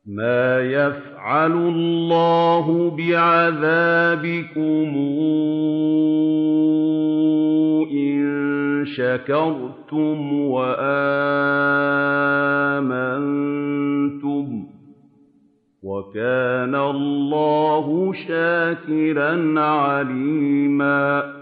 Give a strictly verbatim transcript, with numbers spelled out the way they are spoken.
مَا يَفْعَلُ اللَّهُ بِعَذَابِكُمْ إِن شَكَرْتُمْ وَآمَنتُمْ ۚ وَكَانَ اللَّهُ شَاكِرًا عَلِيمًا